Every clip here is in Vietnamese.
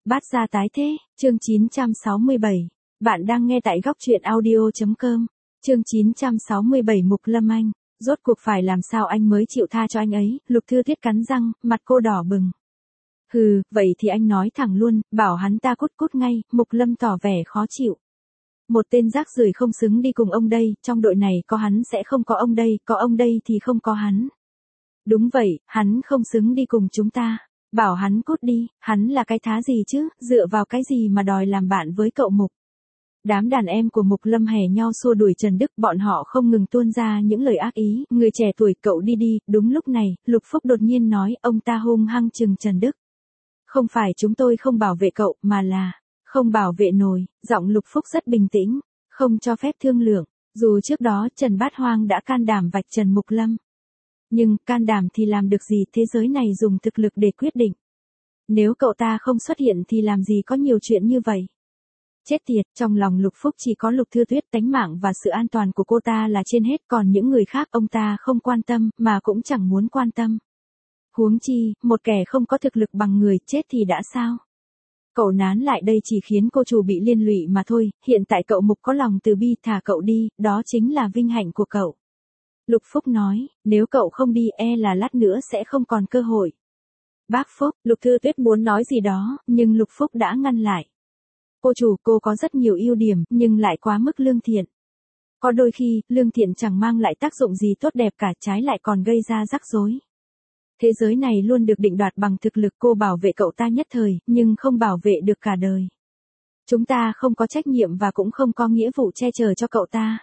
Bát gia tái thế, chương 967. Bạn đang nghe tại góc truyện audio.com. Chương 967 Mục Lâm Anh. Rốt cuộc phải làm sao anh mới chịu tha cho anh ấy, Lục Thư Tuyết cắn răng, mặt cô đỏ bừng. Hừ, vậy thì anh nói thẳng luôn, bảo hắn ta cút cút ngay, Mục Lâm tỏ vẻ khó chịu. Một tên rác rưởi không xứng đi cùng ông đây, trong đội này có hắn sẽ không có ông đây, có ông đây thì không có hắn. Đúng vậy, hắn không xứng đi cùng chúng ta. Bảo hắn cút đi, hắn là cái thá gì chứ, dựa vào cái gì mà đòi làm bạn với cậu Mục. Đám đàn em của Mục Lâm hè nhau xua đuổi Trần Đức, bọn họ không ngừng tuôn ra những lời ác ý, người trẻ tuổi cậu đi đi, đúng lúc này, Lục Phúc đột nhiên nói, ông ta hung hăng chừng Trần Đức. Không phải chúng tôi không bảo vệ cậu, mà là, không bảo vệ nổi, giọng Lục Phúc rất bình tĩnh, không cho phép thương lượng, dù trước đó Trần Bát Hoang đã can đảm vạch trần Mục Lâm. Nhưng, can đảm thì làm được gì, thế giới này dùng thực lực để quyết định. Nếu cậu ta không xuất hiện thì làm gì có nhiều chuyện như vậy. Chết tiệt, trong lòng Lục Phúc chỉ có Lục Thư Tuyết, tánh mạng và sự an toàn của cô ta là trên hết, còn những người khác ông ta không quan tâm, mà cũng chẳng muốn quan tâm. Huống chi, một kẻ không có thực lực bằng người, chết thì đã sao? Cậu nán lại đây chỉ khiến cô chủ bị liên lụy mà thôi, hiện tại cậu Mục có lòng từ bi, thả cậu đi, đó chính là vinh hạnh của cậu. Lục Phúc nói, nếu cậu không đi là lát nữa sẽ không còn cơ hội. Bác Phúc, Lục Thư Tuyết muốn nói gì đó, nhưng Lục Phúc đã ngăn lại. Cô chủ, cô có rất nhiều ưu điểm, nhưng lại quá mức lương thiện. Có đôi khi, lương thiện chẳng mang lại tác dụng gì tốt đẹp cả, trái lại còn gây ra rắc rối. Thế giới này luôn được định đoạt bằng thực lực, cô bảo vệ cậu ta nhất thời, nhưng không bảo vệ được cả đời. Chúng ta không có trách nhiệm và cũng không có nghĩa vụ che chở cho cậu ta.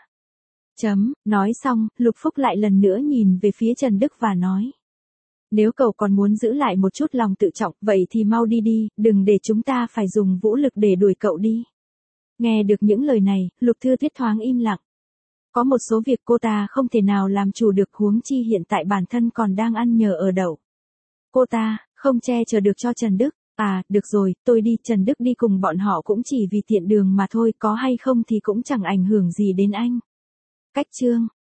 Nói xong, Lục Phúc lại lần nữa nhìn về phía Trần Đức và nói. Nếu cậu còn muốn giữ lại một chút lòng tự trọng, vậy thì mau đi đi, đừng để chúng ta phải dùng vũ lực để đuổi cậu đi. Nghe được những lời này, Lục Thư Tuyết thoáng im lặng. Có một số việc cô ta không thể nào làm chủ được, huống chi hiện tại bản thân còn đang ăn nhờ ở đậu. Cô ta, không che chở được cho Trần Đức. À, được rồi, tôi đi, Trần Đức đi cùng bọn họ cũng chỉ vì tiện đường mà thôi, có hay không thì cũng chẳng ảnh hưởng gì đến anh. Cách chương